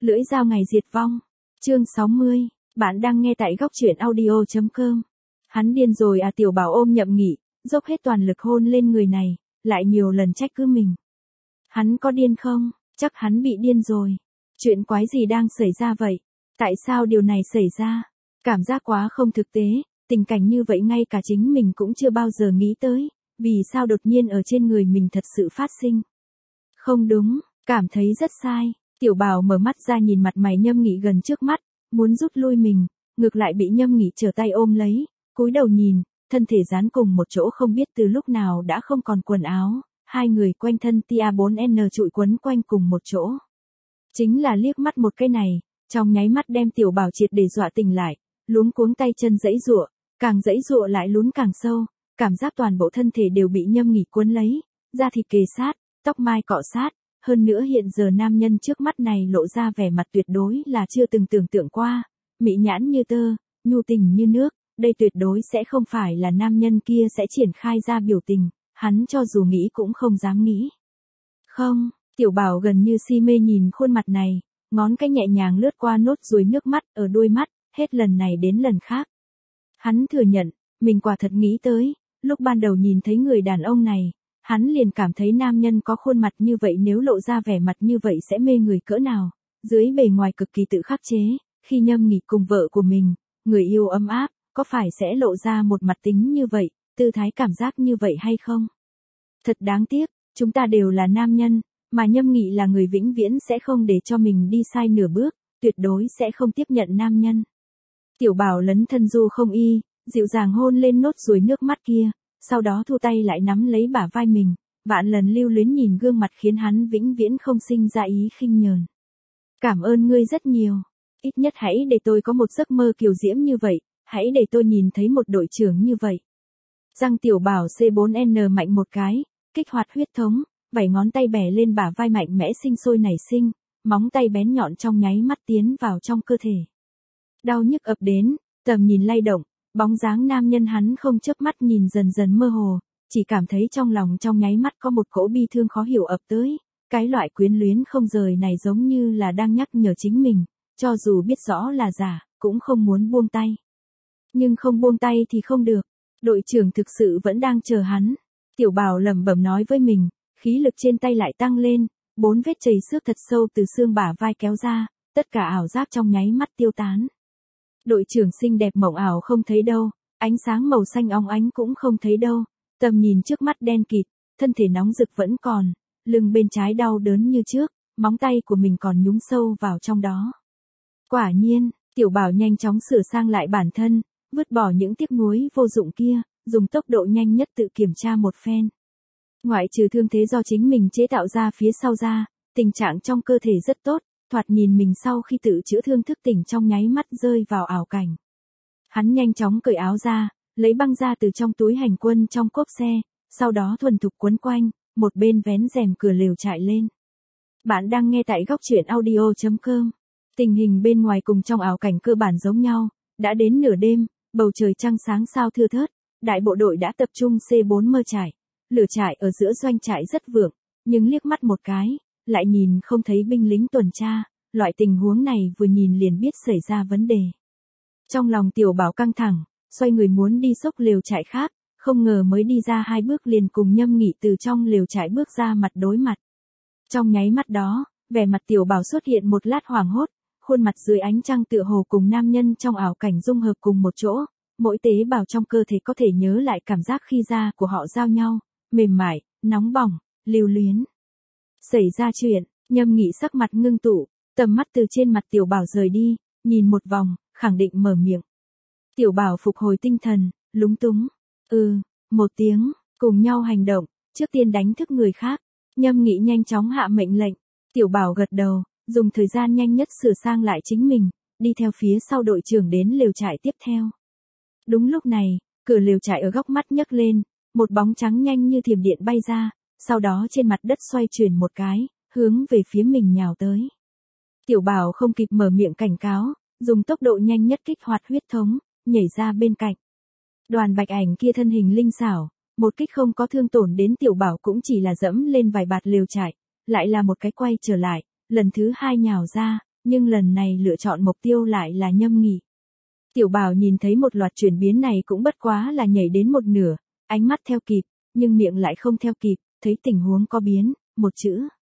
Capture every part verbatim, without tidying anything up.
Lưỡi dao ngày diệt vong. Chương sáu mươi. Bạn đang nghe tại góc truyện audio chấm com. Hắn điên rồi à, Tiểu Bảo ôm Nhậm Nghị, dốc hết toàn lực hôn lên người này, lại nhiều lần trách cứ mình. Hắn có điên không? Chắc hắn bị điên rồi. Chuyện quái gì đang xảy ra vậy? Tại sao điều này xảy ra? Cảm giác quá không thực tế, tình cảnh như vậy ngay cả chính mình cũng chưa bao giờ nghĩ tới, vì sao đột nhiên ở trên người mình thật sự phát sinh? Không đúng, cảm thấy rất sai. Tiểu Bảo mở mắt ra nhìn mặt mày Nhâm Nghị gần trước mắt, muốn rút lui mình, ngược lại bị Nhâm Nghị trở tay ôm lấy, cúi đầu nhìn, thân thể dán cùng một chỗ không biết từ lúc nào đã không còn quần áo, hai người quanh thân tia bốn N trụi quấn quanh cùng một chỗ. Chính là liếc mắt một cái này, trong nháy mắt đem Tiểu Bảo triệt để dọa tỉnh lại, luống cuống tay chân giãy giụa, càng giãy giụa lại lún càng sâu, cảm giác toàn bộ thân thể đều bị Nhâm Nghị cuốn lấy, da thịt kề sát, tóc mai cọ sát. Hơn nữa hiện giờ nam nhân trước mắt này lộ ra vẻ mặt tuyệt đối là chưa từng tưởng tượng qua, mỹ nhãn như tơ, nhu tình như nước, đây tuyệt đối sẽ không phải là nam nhân kia sẽ triển khai ra biểu tình, hắn cho dù nghĩ cũng không dám nghĩ. Không, Tiểu Bảo gần như si mê nhìn khuôn mặt này, ngón cái nhẹ nhàng lướt qua nốt ruồi nước mắt ở đôi mắt, hết lần này đến lần khác. Hắn thừa nhận, mình quả thật nghĩ tới, lúc ban đầu nhìn thấy người đàn ông này, hắn liền cảm thấy nam nhân có khuôn mặt như vậy nếu lộ ra vẻ mặt như vậy sẽ mê người cỡ nào, dưới bề ngoài cực kỳ tự khắc chế, khi Nhâm Nghị cùng vợ của mình, người yêu ấm áp, có phải sẽ lộ ra một mặt tính như vậy, tư thái cảm giác như vậy hay không? Thật đáng tiếc, chúng ta đều là nam nhân, mà Nhâm Nghị là người vĩnh viễn sẽ không để cho mình đi sai nửa bước, tuyệt đối sẽ không tiếp nhận nam nhân. Tiểu Bảo lấn thân du không y, dịu dàng hôn lên nốt ruồi nước mắt kia. Sau đó thu tay lại nắm lấy bả vai mình, vạn lần lưu luyến nhìn gương mặt khiến hắn vĩnh viễn không sinh ra ý khinh nhờn. Cảm ơn ngươi rất nhiều, ít nhất hãy để tôi có một giấc mơ kiều diễm như vậy, hãy để tôi nhìn thấy một đội trưởng như vậy. Răng Tiểu Bảo C bốn N mạnh một cái, kích hoạt huyết thống, vảy ngón tay bẻ lên bả vai mạnh mẽ sinh sôi nảy sinh, móng tay bén nhọn trong nháy mắt tiến vào trong cơ thể. Đau nhức ập đến, tầm nhìn lay động. Bóng dáng nam nhân hắn không chớp mắt nhìn dần dần mơ hồ, chỉ cảm thấy trong lòng trong nháy mắt có một cỗ bi thương khó hiểu ập tới, cái loại quyến luyến không rời này giống như là đang nhắc nhở chính mình, cho dù biết rõ là giả, cũng không muốn buông tay. Nhưng không buông tay thì không được, đội trưởng thực sự vẫn đang chờ hắn. Tiểu Bảo lẩm bẩm nói với mình, khí lực trên tay lại tăng lên, bốn vết chảy xước thật sâu từ xương bả vai kéo ra, tất cả ảo giác trong nháy mắt tiêu tán. Đội trưởng xinh đẹp mộng ảo không thấy đâu, ánh sáng màu xanh óng ánh cũng không thấy đâu, tầm nhìn trước mắt đen kịt, thân thể nóng rực vẫn còn, lưng bên trái đau đớn như trước, móng tay của mình còn nhúng sâu vào trong đó. Quả nhiên, Tiểu Bảo nhanh chóng sửa sang lại bản thân, vứt bỏ những tiếc nuối vô dụng kia, dùng tốc độ nhanh nhất tự kiểm tra một phen. Ngoại trừ thương thế do chính mình chế tạo ra phía sau ra, tình trạng trong cơ thể rất tốt. Thoạt nhìn mình sau khi tự chữa thương thức tỉnh trong nháy mắt rơi vào ảo cảnh. Hắn nhanh chóng cởi áo ra, lấy băng ra từ trong túi hành quân trong cốp xe, sau đó thuần thục quấn quanh, một bên vén rèm cửa lều trại lên. Bạn đang nghe tại góc truyện audio chấm com. Tình hình bên ngoài cùng trong ảo cảnh cơ bản giống nhau, đã đến nửa đêm, bầu trời trăng sáng sao thưa thớt, đại bộ đội đã tập trung C bốn mơ trại. Lửa trại ở giữa doanh trại rất vượng, nhưng liếc mắt một cái, lại nhìn không thấy binh lính tuần tra, loại tình huống này vừa nhìn liền biết xảy ra vấn đề. Trong lòng Tiểu Bảo căng thẳng, xoay người muốn đi xốc lều trại khác, không ngờ mới đi ra hai bước liền cùng Nhâm Nghị từ trong lều trại bước ra mặt đối mặt. Trong nháy mắt đó, vẻ mặt Tiểu Bảo xuất hiện một lát hoảng hốt, khuôn mặt dưới ánh trăng tựa hồ cùng nam nhân trong ảo cảnh dung hợp cùng một chỗ, mỗi tế bào trong cơ thể có thể nhớ lại cảm giác khi da của họ giao nhau, mềm mại, nóng bỏng, lưu luyến. Xảy ra chuyện, Nhâm Nghị sắc mặt ngưng tụ, tầm mắt từ trên mặt Tiểu Bảo rời đi, nhìn một vòng, khẳng định mở miệng. Tiểu Bảo phục hồi tinh thần, lúng túng. Ừ, một tiếng, cùng nhau hành động, trước tiên đánh thức người khác. Nhâm Nghị nhanh chóng hạ mệnh lệnh. Tiểu Bảo gật đầu, dùng thời gian nhanh nhất sửa sang lại chính mình, đi theo phía sau đội trưởng đến lều trại tiếp theo. Đúng lúc này, cửa lều trại ở góc mắt nhấc lên, một bóng trắng nhanh như thiểm điện bay ra, sau đó trên mặt đất xoay chuyển một cái, hướng về phía mình nhào tới. Tiểu Bảo không kịp mở miệng cảnh cáo, dùng tốc độ nhanh nhất kích hoạt huyết thống, nhảy ra bên cạnh. Đoàn Bạch Ảnh kia thân hình linh xảo, một kích không có thương tổn đến Tiểu Bảo cũng chỉ là dẫm lên vài bạt lều trại, lại là một cái quay trở lại, lần thứ hai nhào ra, nhưng lần này lựa chọn mục tiêu lại là Nhâm Nghị. Tiểu Bảo nhìn thấy một loạt chuyển biến này cũng bất quá là nhảy đến một nửa, ánh mắt theo kịp, nhưng miệng lại không theo kịp, thấy tình huống có biến, một chữ.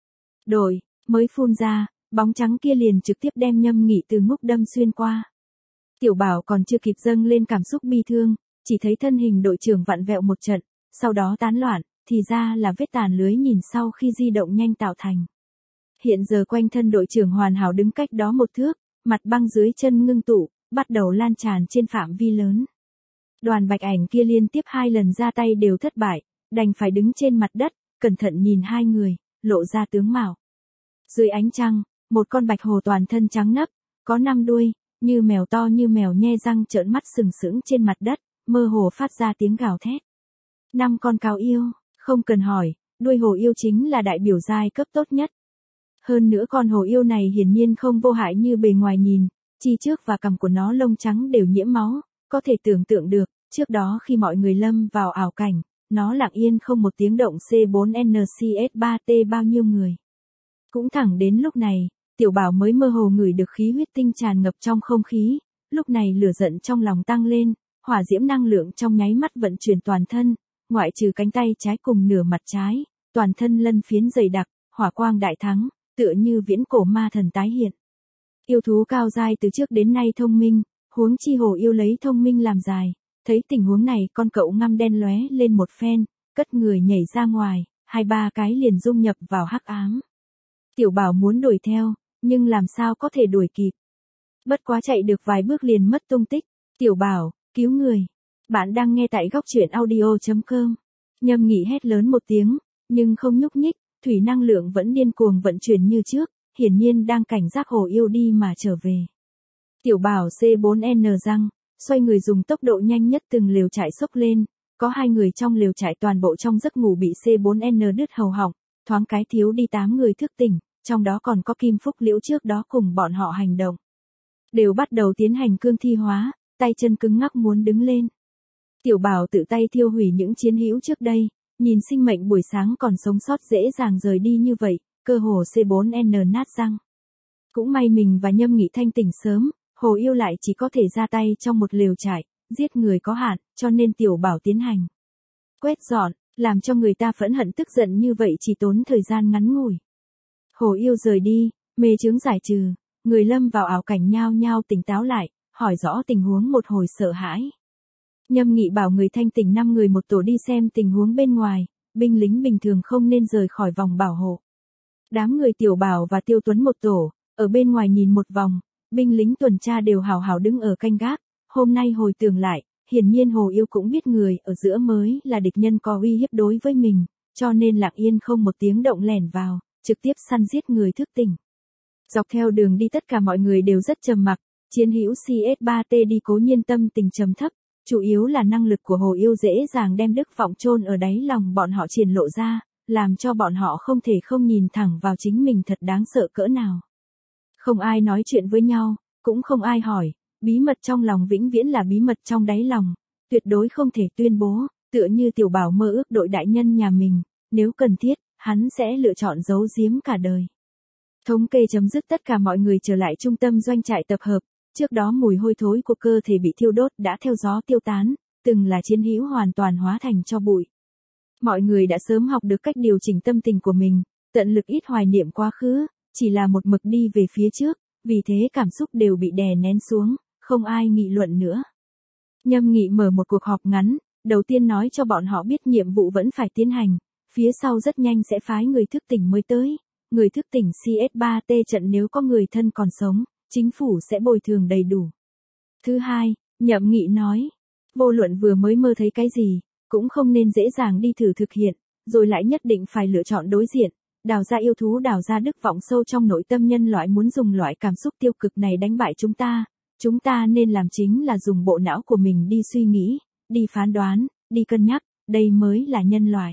Đổi, mới phun ra, bóng trắng kia liền trực tiếp đem Nhâm Nghị từ ngúc đâm xuyên qua. Tiểu Bảo còn chưa kịp dâng lên cảm xúc bi thương, chỉ thấy thân hình đội trưởng vặn vẹo một trận, sau đó tán loạn, thì ra là vết tàn lưới nhìn sau khi di động nhanh tạo thành. Hiện giờ quanh thân đội trưởng hoàn hảo đứng cách đó một thước, mặt băng dưới chân ngưng tụ, bắt đầu lan tràn trên phạm vi lớn. Đoàn Bạch Ảnh kia liên tiếp hai lần ra tay đều thất bại, đành phải đứng trên mặt đất, cẩn thận nhìn hai người, lộ ra tướng mạo. Dưới ánh trăng, một con bạch hồ toàn thân trắng nấp, có năm đuôi, như mèo to như mèo nhe răng trợn mắt sừng sững trên mặt đất, mơ hồ phát ra tiếng gào thét. Năm con cáo yêu, không cần hỏi, đuôi hồ yêu chính là đại biểu giai cấp tốt nhất. Hơn nữa con hồ yêu này hiển nhiên không vô hại như bề ngoài nhìn, chi trước và cằm của nó lông trắng đều nhiễm máu, có thể tưởng tượng được, trước đó khi mọi người lâm vào ảo cảnh, nó lặng yên không một tiếng động C bốn N C S ba T bao nhiêu người. Cũng thẳng đến lúc này, Tiểu Bảo mới mơ hồ ngửi được khí huyết tinh tràn ngập trong không khí, lúc này lửa giận trong lòng tăng lên, hỏa diễm năng lượng trong nháy mắt vận chuyển toàn thân, ngoại trừ cánh tay trái cùng nửa mặt trái, toàn thân lân phiến dày đặc, hỏa quang đại thắng, tựa như viễn cổ ma thần tái hiện. Yêu thú cao giai từ trước đến nay thông minh, huống chi hồ yêu lấy thông minh làm dài, thấy tình huống này con cậu ngăm đen lóe lên một phen, cất người nhảy ra ngoài, hai ba cái liền dung nhập vào hắc ám. Tiểu Bảo muốn đuổi theo, nhưng làm sao có thể đuổi kịp. Bất quá chạy được vài bước liền mất tung tích. Tiểu Bảo, cứu người. Bạn đang nghe tại góc truyện audio chấm com. Nhâm Nghị hét lớn một tiếng, nhưng không nhúc nhích, thủy năng lượng vẫn điên cuồng vận chuyển như trước, hiển nhiên đang cảnh giác hồ yêu đi mà trở về. Tiểu Bảo C bốn N răng, xoay người dùng tốc độ nhanh nhất từng lều trại xốc lên, có hai người trong lều trại toàn bộ trong giấc ngủ bị C bốn N đứt hầu họng, thoáng cái thiếu đi tám người thức tỉnh, trong đó còn có Kim Phúc Liễu trước đó cùng bọn họ hành động. Đều bắt đầu tiến hành cương thi hóa, tay chân cứng ngắc muốn đứng lên. Tiểu Bảo tự tay thiêu hủy những chiến hữu trước đây, nhìn sinh mệnh buổi sáng còn sống sót dễ dàng rời đi như vậy, cơ hồ C bốn N nát răng. Cũng may mình và Nhâm Nghị thanh tỉnh sớm, hồ yêu lại chỉ có thể ra tay trong một lều trại, giết người có hạn, cho nên Tiểu Bảo tiến hành quét dọn, làm cho người ta phẫn hận tức giận như vậy chỉ tốn thời gian ngắn ngủi. Hồ yêu rời đi, mê chướng giải trừ, người lâm vào ảo cảnh nhao nhao tỉnh táo lại, hỏi rõ tình huống một hồi sợ hãi. Nhâm Nghị bảo người thanh tỉnh năm người một tổ đi xem tình huống bên ngoài, binh lính bình thường không nên rời khỏi vòng bảo hộ. Đám người Tiểu Bảo và Tiêu Tuấn một tổ, ở bên ngoài nhìn một vòng, binh lính tuần tra đều hào hào đứng ở canh gác, hôm nay hồi tưởng lại, hiển nhiên hồ yêu cũng biết người ở giữa mới là địch nhân có uy hiếp đối với mình, cho nên lặng yên không một tiếng động lẻn vào, trực tiếp săn giết người thức tỉnh. Dọc theo đường đi tất cả mọi người đều rất trầm mặc, chiến hữu C S ba T đi cố nhiên tâm tình trầm thấp, chủ yếu là năng lực của hồ yêu dễ dàng đem đức vọng chôn ở đáy lòng bọn họ triển lộ ra, làm cho bọn họ không thể không nhìn thẳng vào chính mình thật đáng sợ cỡ nào. Không ai nói chuyện với nhau, cũng không ai hỏi, bí mật trong lòng vĩnh viễn là bí mật trong đáy lòng, tuyệt đối không thể tuyên bố, tựa như Tiểu Bảo mơ ước đội đại nhân nhà mình, nếu cần thiết, hắn sẽ lựa chọn giấu giếm cả đời. Thống kê chấm dứt tất cả mọi người trở lại trung tâm doanh trại tập hợp, trước đó mùi hôi thối của cơ thể bị thiêu đốt đã theo gió tiêu tán, từng là chiến hữu hoàn toàn hóa thành tro bụi. Mọi người đã sớm học được cách điều chỉnh tâm tình của mình, tận lực ít hoài niệm quá khứ, chỉ là một mực đi về phía trước, vì thế cảm xúc đều bị đè nén xuống, không ai nghị luận nữa. Nhâm Nghị mở một cuộc họp ngắn, đầu tiên nói cho bọn họ biết nhiệm vụ vẫn phải tiến hành, phía sau rất nhanh sẽ phái người thức tỉnh mới tới, người thức tỉnh C S ba T trận nếu có người thân còn sống, chính phủ sẽ bồi thường đầy đủ. Thứ hai, Nhậm Nghị nói, vô luận vừa mới mơ thấy cái gì, cũng không nên dễ dàng đi thử thực hiện, rồi lại nhất định phải lựa chọn đối diện, đào ra yêu thú đào ra đức vọng sâu trong nội tâm nhân loại muốn dùng loại cảm xúc tiêu cực này đánh bại chúng ta. Chúng ta nên làm chính là dùng bộ não của mình đi suy nghĩ, đi phán đoán, đi cân nhắc, đây mới là nhân loại.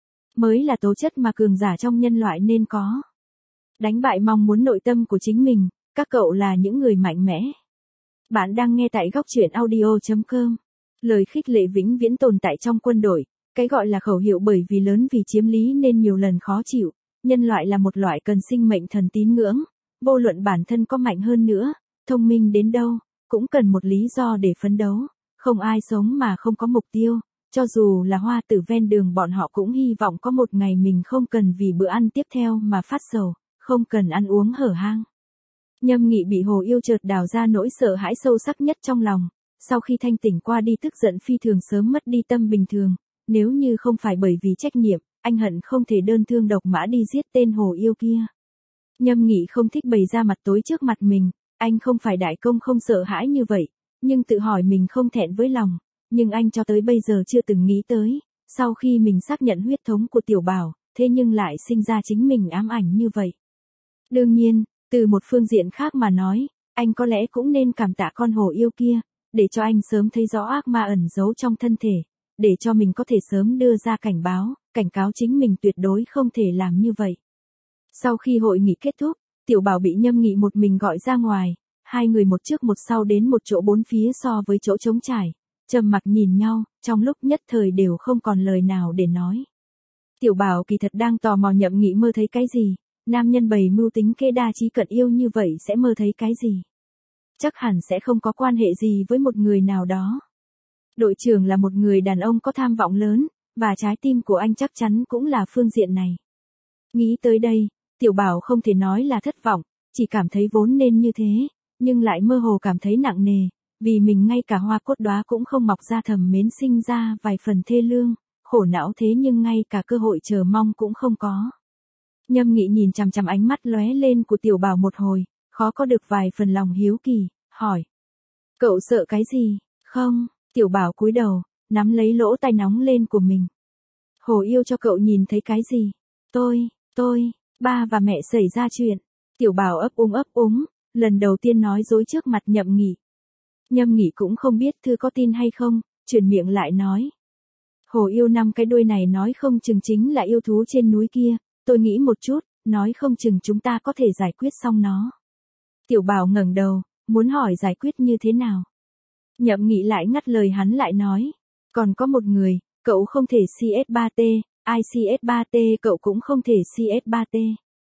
Mới là tố chất mà cường giả trong nhân loại nên có. Đánh bại mong muốn nội tâm của chính mình, các cậu là những người mạnh mẽ. Bạn đang nghe tại góc truyện audio chấm com. Lời khích lệ vĩnh viễn tồn tại trong quân đội, cái gọi là khẩu hiệu bởi vì lớn vì chiếm lý nên nhiều lần khó chịu, nhân loại là một loại cần sinh mệnh thần tín ngưỡng, vô luận bản thân có mạnh hơn nữa, thông minh đến đâu, cũng cần một lý do để phấn đấu, không ai sống mà không có mục tiêu, cho dù là hoa tử ven đường bọn họ cũng hy vọng có một ngày mình không cần vì bữa ăn tiếp theo mà phát sầu, không cần ăn uống hở hang. Nhâm Nghị bị Hồ Yêu chợt đào ra nỗi sợ hãi sâu sắc nhất trong lòng, sau khi thanh tỉnh qua đi tức giận phi thường sớm mất đi tâm bình thường, nếu như không phải bởi vì trách nhiệm, anh hận không thể đơn thương độc mã đi giết tên Hồ Yêu kia. Nhâm Nghị không thích bày ra mặt tối trước mặt mình, anh không phải đại công không sợ hãi như vậy, nhưng tự hỏi mình không thẹn với lòng, nhưng anh cho tới bây giờ chưa từng nghĩ tới, sau khi mình xác nhận huyết thống của Tiểu Bảo, thế nhưng lại sinh ra chính mình ám ảnh như vậy. Đương nhiên, từ một phương diện khác mà nói, anh có lẽ cũng nên cảm tạ con Hồ Yêu kia, để cho anh sớm thấy rõ ác ma ẩn giấu trong thân thể, để cho mình có thể sớm đưa ra cảnh báo, cảnh cáo chính mình tuyệt đối không thể làm như vậy. Sau khi hội nghị kết thúc, Tiểu Bảo bị Nhâm Nghị một mình gọi ra ngoài, hai người một trước một sau đến một chỗ bốn phía so với chỗ trống trải, trầm mặc nhìn nhau, trong lúc nhất thời đều không còn lời nào để nói. Tiểu Bảo kỳ thật đang tò mò Nhậm Nghị mơ thấy cái gì, nam nhân bày mưu tính kế đa trí cận yêu như vậy sẽ mơ thấy cái gì. Chắc hẳn sẽ không có quan hệ gì với một người nào đó. Đội trưởng là một người đàn ông có tham vọng lớn, và trái tim của anh chắc chắn cũng là phương diện này. Nghĩ tới đây, Tiểu Bảo không thể nói là thất vọng, chỉ cảm thấy vốn nên như thế, nhưng lại mơ hồ cảm thấy nặng nề, vì mình ngay cả hoa cốt đóa cũng không mọc ra thầm mến sinh ra vài phần thê lương, khổ não thế nhưng ngay cả cơ hội chờ mong cũng không có. Nhâm Nghị nhìn chằm chằm ánh mắt lóe lên của Tiểu Bảo một hồi, khó có được vài phần lòng hiếu kỳ, hỏi. Cậu sợ cái gì? Không, Tiểu Bảo cúi đầu, nắm lấy lỗ tai nóng lên của mình. Hồ Yêu cho cậu nhìn thấy cái gì? Tôi, tôi, ba và mẹ xảy ra chuyện. Tiểu Bảo ấp úng ấp úng, lần đầu tiên nói dối trước mặt Nhậm Nghị. Nhâm Nghị cũng không biết Thư có tin hay không, chuyển miệng lại nói. Hồ Yêu năm cái đuôi này nói không chừng chính là yêu thú trên núi kia, tôi nghĩ một chút, nói không chừng chúng ta có thể giải quyết xong nó. Tiểu Bảo ngẩng đầu, muốn hỏi giải quyết như thế nào. Nhậm Nghị lại ngắt lời hắn lại nói. Còn có một người, cậu không thể xê ét ba tê, ai xê ét ba tê cậu cũng không thể xê ét ba tê.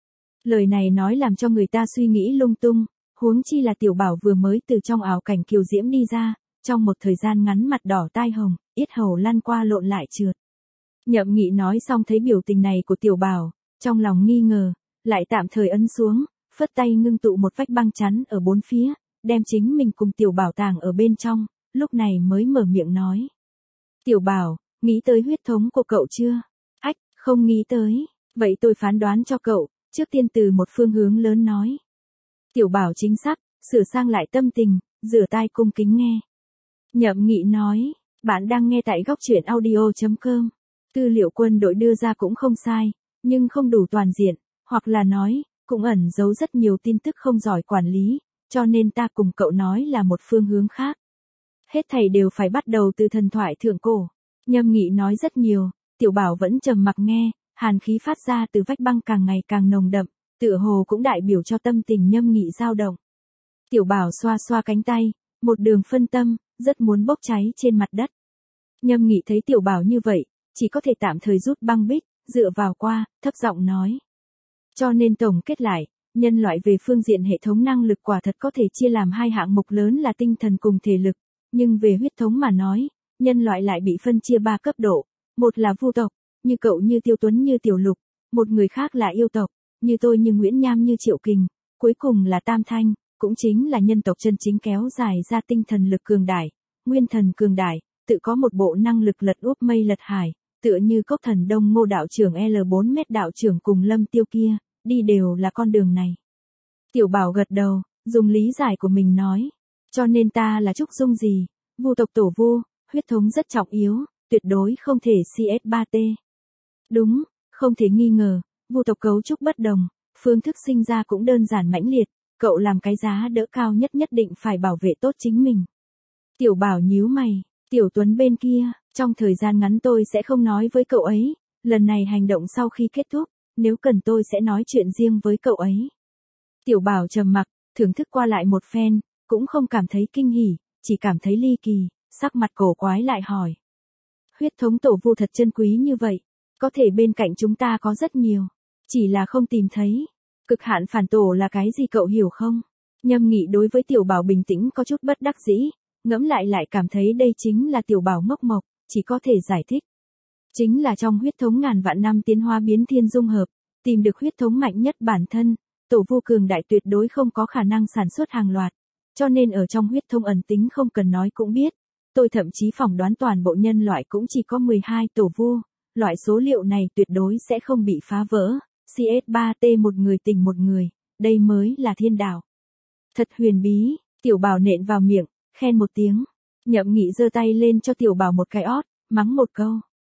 Lời này nói làm cho người ta suy nghĩ lung tung, huống chi là Tiểu Bảo vừa mới từ trong ảo cảnh kiều diễm đi ra, trong một thời gian ngắn mặt đỏ tai hồng, yết hầu lăn qua lộn lại trượt. Nhậm Nghị nói xong thấy biểu tình này của Tiểu Bảo, trong lòng nghi ngờ, lại tạm thời ấn xuống, phất tay ngưng tụ một vách băng chắn ở bốn phía, đem chính mình cùng Tiểu Bảo tàng ở bên trong, lúc này mới mở miệng nói. Tiểu Bảo, nghĩ tới huyết thống của cậu chưa? Ách, không nghĩ tới, vậy tôi phán đoán cho cậu, trước tiên từ một phương hướng lớn nói. Tiểu Bảo chính xác, sửa sang lại tâm tình, rửa tai cung kính nghe. Nhậm Nghị nói, bạn đang nghe tại góc truyện audio chấm com. Tư liệu quân đội đưa ra cũng không sai, nhưng không đủ toàn diện, hoặc là nói, cũng ẩn giấu rất nhiều tin tức không giỏi quản lý, cho nên ta cùng cậu nói là một phương hướng khác. Hết thảy đều phải bắt đầu từ thần thoại thượng cổ. Nhâm Nghị nói rất nhiều, Tiểu Bảo vẫn trầm mặc nghe, hàn khí phát ra từ vách băng càng ngày càng nồng đậm, tựa hồ cũng đại biểu cho tâm tình Nhâm Nghị dao động. Tiểu Bảo xoa xoa cánh tay, một đường phân tâm, rất muốn bốc cháy trên mặt đất. Nhâm Nghị thấy Tiểu Bảo như vậy, chỉ có thể tạm thời rút băng bích, dựa vào qua, thấp giọng nói. Cho nên tổng kết lại, nhân loại về phương diện hệ thống năng lực quả thật có thể chia làm hai hạng mục lớn là tinh thần cùng thể lực, nhưng về huyết thống mà nói, nhân loại lại bị phân chia ba cấp độ, một là vu tộc, như cậu như Tiêu Tuấn như Tiểu Lục, một người khác là yêu tộc, như tôi như Nguyễn Nham như Triệu Kình, cuối cùng là Tam Thanh, cũng chính là nhân tộc chân chính kéo dài ra tinh thần lực cường đại, nguyên thần cường đại, tự có một bộ năng lực lật úp mây lật hải, tựa như Cốc Thần Đông Ngô đạo trưởng L bốn mét đạo trưởng cùng Lâm Tiêu kia, đi đều là con đường này. Tiểu Bảo gật đầu, dùng lý giải của mình nói, cho nên ta là Trúc Dung gì, vu tộc tổ vu, huyết thống rất trọng yếu, tuyệt đối không thể xê ét ba tê. Đúng, không thể nghi ngờ, vu tộc cấu trúc bất đồng, phương thức sinh ra cũng đơn giản mãnh liệt, cậu làm cái giá đỡ cao nhất nhất định phải bảo vệ tốt chính mình. Tiểu Bảo nhíu mày, Tiểu Tuấn bên kia, trong thời gian ngắn tôi sẽ không nói với cậu ấy, lần này hành động sau khi kết thúc, nếu cần tôi sẽ nói chuyện riêng với cậu ấy. Tiểu Bảo trầm mặc, thưởng thức qua lại một phen, cũng không cảm thấy kinh hỉ, chỉ cảm thấy ly kỳ, sắc mặt cổ quái lại hỏi. Huyết thống tổ vu thật chân quý như vậy, có thể bên cạnh chúng ta có rất nhiều, chỉ là không tìm thấy. Cực hạn phản tổ là cái gì cậu hiểu không? Nhâm Nghị đối với Tiểu Bảo bình tĩnh có chút bất đắc dĩ, ngẫm lại lại cảm thấy đây chính là Tiểu Bảo ngốc mộc, chỉ có thể giải thích. Chính là trong huyết thống ngàn vạn năm tiến hóa biến thiên dung hợp, tìm được huyết thống mạnh nhất bản thân, tổ vu cường đại tuyệt đối không có khả năng sản xuất hàng loạt, cho nên ở trong huyết thống ẩn tính không cần nói cũng biết. Tôi thậm chí phỏng đoán toàn bộ nhân loại cũng chỉ có mười hai tổ vu, loại số liệu này tuyệt đối sẽ không bị phá vỡ. xê ét ba tê một người tình một người, đây mới là thiên đạo. Thật huyền bí, Tiểu Bảo nện vào miệng, khen một tiếng. Nhậm Nghị giơ tay lên cho Tiểu Bảo một cái ót, mắng một câu.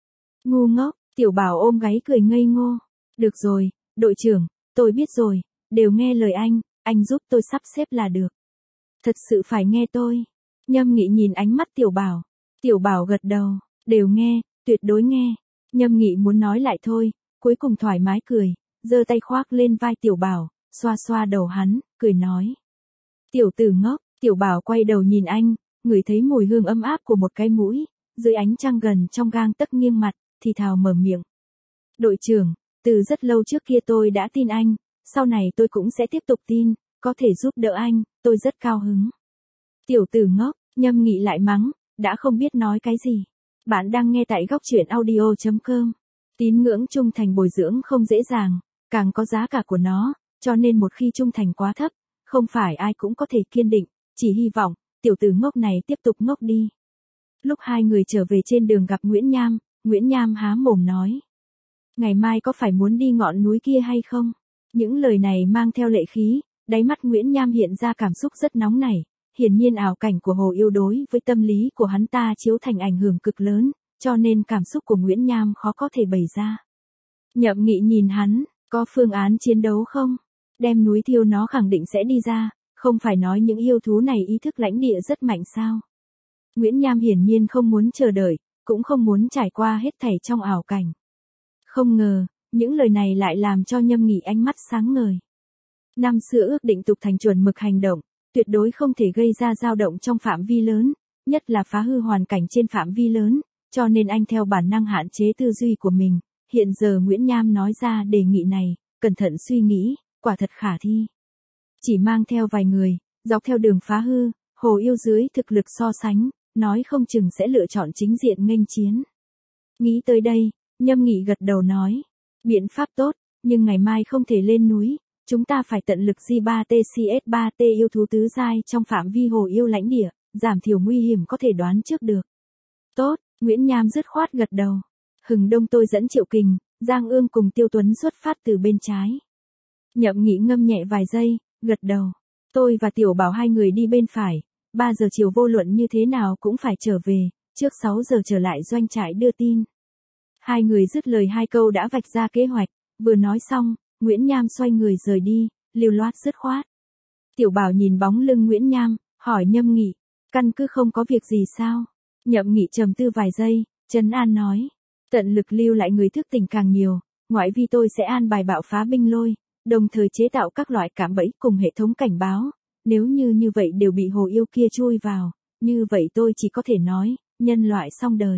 Ngu ngốc, Tiểu Bảo ôm gáy cười ngây ngô. Được rồi, đội trưởng, tôi biết rồi, đều nghe lời anh, anh giúp tôi sắp xếp là được. Thật sự phải nghe tôi. Nhâm Nghị nhìn ánh mắt Tiểu Bảo. Tiểu Bảo gật đầu, đều nghe, tuyệt đối nghe. Nhâm Nghị muốn nói lại thôi, cuối cùng thoải mái cười, giơ tay khoác lên vai Tiểu Bảo, xoa xoa đầu hắn, cười nói. Tiểu tử ngốc, Tiểu Bảo quay đầu nhìn anh, ngửi thấy mùi hương ấm áp của một cái mũi, dưới ánh trăng gần trong gang tấc nghiêng mặt, thì thào mở miệng. Đội trưởng, từ rất lâu trước kia tôi đã tin anh, sau này tôi cũng sẽ tiếp tục tin, có thể giúp đỡ anh, tôi rất cao hứng. Tiểu tử ngốc, Nhâm Nghị lại mắng, đã không biết nói cái gì. Bạn đang nghe tại góc truyện audio.com. Tín ngưỡng trung thành bồi dưỡng không dễ dàng, càng có giá cả của nó, cho nên một khi trung thành quá thấp, không phải ai cũng có thể kiên định, chỉ hy vọng, tiểu tử ngốc này tiếp tục ngốc đi. Lúc hai người trở về trên đường gặp Nguyễn Nham, Nguyễn Nham há mồm nói. Ngày mai có phải muốn đi ngọn núi kia hay không? Những lời này mang theo lệ khí, đáy mắt Nguyễn Nham hiện ra cảm xúc rất nóng nảy. Hiển nhiên ảo cảnh của Hồ Yêu đối với tâm lý của hắn ta chiếu thành ảnh hưởng cực lớn, cho nên cảm xúc của Nguyễn Nham khó có thể bày ra. Nhậm Nghị nhìn hắn, có phương án chiến đấu không? Đem núi thiêu nó khẳng định sẽ đi ra, không phải nói những yêu thú này ý thức lãnh địa rất mạnh sao? Nguyễn Nham hiển nhiên không muốn chờ đợi, cũng không muốn trải qua hết thảy trong ảo cảnh. Không ngờ, những lời này lại làm cho Nhâm Nghị ánh mắt sáng ngời. Năm xưa ước định tục thành chuẩn mực hành động, tuyệt đối không thể gây ra dao động trong phạm vi lớn, nhất là phá hư hoàn cảnh trên phạm vi lớn, cho nên anh theo bản năng hạn chế tư duy của mình. Hiện giờ Nguyễn Nham nói ra đề nghị này, cẩn thận suy nghĩ, quả thật khả thi. Chỉ mang theo vài người, dọc theo đường phá hư, Hồ Yêu dưới thực lực so sánh, nói không chừng sẽ lựa chọn chính diện nghênh chiến. Nghĩ tới đây, Nhâm Nghị gật đầu nói, biện pháp tốt, nhưng ngày mai không thể lên núi. Chúng ta phải tận lực G ba T C S ba T yêu thú tứ giai trong phạm vi Hồ Yêu lãnh địa, giảm thiểu nguy hiểm có thể đoán trước được. Tốt, Nguyễn Nham dứt khoát gật đầu. Hừng đông tôi dẫn Triệu Kình, Giang Ương cùng Tiêu Tuấn xuất phát từ bên trái. Nhậm Nghị ngâm nhẹ vài giây, gật đầu. Tôi và Tiểu Bảo hai người đi bên phải, ba giờ chiều vô luận như thế nào cũng phải trở về, trước sáu giờ trở lại doanh trại đưa tin. Hai người dứt lời hai câu đã vạch ra kế hoạch, vừa nói xong, Nguyễn Nham xoay người rời đi, lưu loát dứt khoát. Tiểu Bảo nhìn bóng lưng Nguyễn Nham, hỏi Nhâm Nghị, căn cứ không có việc gì sao? Nhậm Nghị trầm tư vài giây, trấn an nói, tận lực lưu lại người thức tỉnh càng nhiều, ngoại vi tôi sẽ an bài bạo phá binh lôi, đồng thời chế tạo các loại cạm bẫy cùng hệ thống cảnh báo, nếu như như vậy đều bị Hồ Yêu kia chui vào, như vậy tôi chỉ có thể nói, nhân loại xong đời.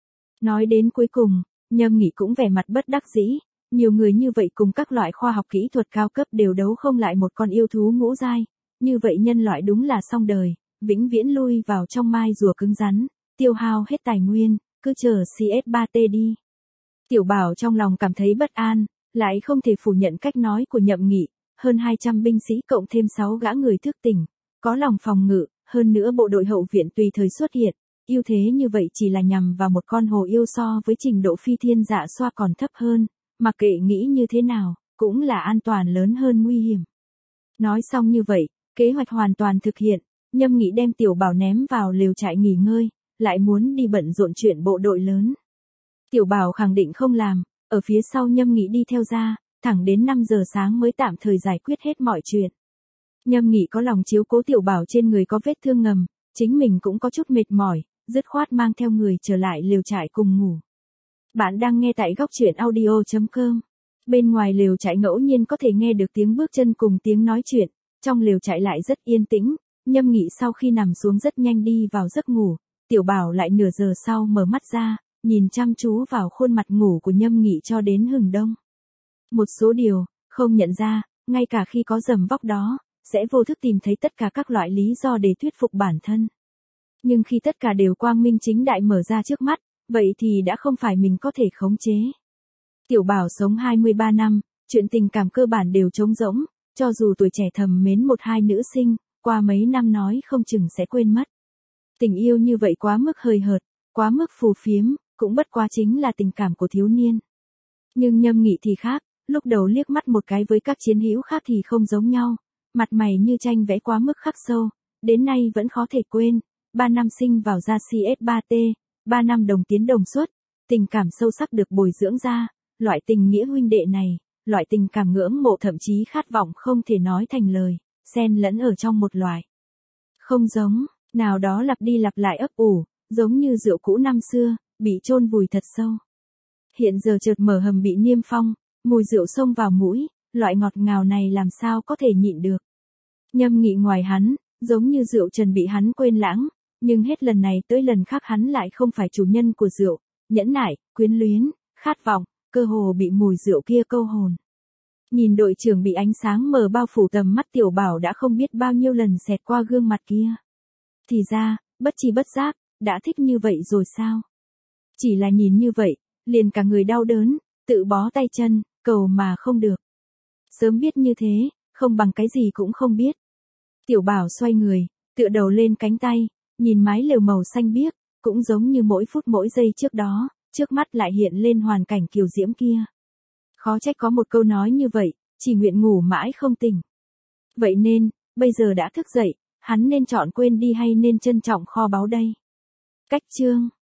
Nói đến cuối cùng, Nhâm Nghị cũng vẻ mặt bất đắc dĩ. Nhiều người như vậy cùng các loại khoa học kỹ thuật cao cấp đều đấu không lại một con yêu thú ngũ giai, như vậy nhân loại đúng là xong đời, vĩnh viễn lui vào trong mai rùa cứng rắn, tiêu hao hết tài nguyên, cứ chờ C S ba T đi. Tiểu Bảo trong lòng cảm thấy bất an, lại không thể phủ nhận cách nói của Nhậm Nghị, hơn hai trăm binh sĩ cộng thêm sáu gã người thức tỉnh, có lòng phòng ngự, hơn nữa bộ đội hậu viện tùy thời xuất hiện, ưu thế như vậy chỉ là nhằm vào một con Hồ Yêu so với trình độ phi thiên dạ xoa còn thấp hơn. Mặc kệ nghĩ như thế nào, cũng là an toàn lớn hơn nguy hiểm. Nói xong như vậy, kế hoạch hoàn toàn thực hiện, Nhâm Nghị đem Tiểu Bảo ném vào lều trại nghỉ ngơi, lại muốn đi bận rộn chuyện bộ đội lớn. Tiểu Bảo khẳng định không làm, ở phía sau Nhâm Nghị đi theo ra, thẳng đến năm giờ sáng mới tạm thời giải quyết hết mọi chuyện. Nhâm Nghị có lòng chiếu cố Tiểu Bảo trên người có vết thương ngầm, chính mình cũng có chút mệt mỏi, dứt khoát mang theo người trở lại lều trại cùng ngủ. Bạn đang nghe tại góc truyện audio.com. Bên ngoài lều trại ngẫu nhiên có thể nghe được tiếng bước chân cùng tiếng nói chuyện, trong lều trại lại rất yên tĩnh. Nhâm Nghị sau khi nằm xuống rất nhanh đi vào giấc ngủ, Tiểu Bảo lại nửa giờ sau mở mắt ra, nhìn chăm chú vào khuôn mặt ngủ của Nhâm Nghị cho đến hừng đông. Một số điều, không nhận ra, ngay cả khi có dầm vóc đó, sẽ vô thức tìm thấy tất cả các loại lý do để thuyết phục bản thân. Nhưng khi tất cả đều quang minh chính đại mở ra trước mắt, vậy thì đã không phải mình có thể khống chế. Tiểu Bảo sống hai mươi ba năm, chuyện tình cảm cơ bản đều trống rỗng, cho dù tuổi trẻ thầm mến một hai nữ sinh, qua mấy năm nói không chừng sẽ quên mất. Tình yêu như vậy quá mức hời hợt, quá mức phù phiếm, cũng bất quá chính là tình cảm của thiếu niên. Nhưng Nhâm Nghị thì khác, lúc đầu liếc mắt một cái với các chiến hữu khác thì không giống nhau, mặt mày như tranh vẽ quá mức khắc sâu, đến nay vẫn khó thể quên, ba năm sinh vào ra xê ét ba tê, ba năm đồng tiến đồng xuất, tình cảm sâu sắc được bồi dưỡng ra, loại tình nghĩa huynh đệ này, loại tình cảm ngưỡng mộ thậm chí khát vọng không thể nói thành lời, xen lẫn ở trong một loại. Không giống, nào đó lặp đi lặp lại ấp ủ, giống như rượu cũ năm xưa, bị chôn vùi thật sâu. Hiện giờ chợt mở hầm bị niêm phong, mùi rượu xông vào mũi, loại ngọt ngào này làm sao có thể nhịn được. Nhâm Nghị ngoài hắn, giống như rượu trần bị hắn quên lãng, nhưng hết lần này tới lần khác hắn lại không phải chủ nhân của rượu, nhẫn nại, quyến luyến, khát vọng, cơ hồ bị mùi rượu kia câu hồn. Nhìn đội trưởng bị ánh sáng mờ bao phủ tầm mắt, Tiểu Bảo đã không biết bao nhiêu lần xẹt qua gương mặt kia. Thì ra, bất chi bất giác, đã thích như vậy rồi sao? Chỉ là nhìn như vậy, liền cả người đau đớn, tự bó tay chân, cầu mà không được. Sớm biết như thế, không bằng cái gì cũng không biết. Tiểu Bảo xoay người, tựa đầu lên cánh tay, nhìn mái lều màu xanh biếc, cũng giống như mỗi phút mỗi giây trước đó, trước mắt lại hiện lên hoàn cảnh kiều diễm kia. Khó trách có một câu nói như vậy, chỉ nguyện ngủ mãi không tỉnh. Vậy nên, bây giờ đã thức dậy, hắn nên chọn quên đi hay nên trân trọng kho báu đây? Cách chương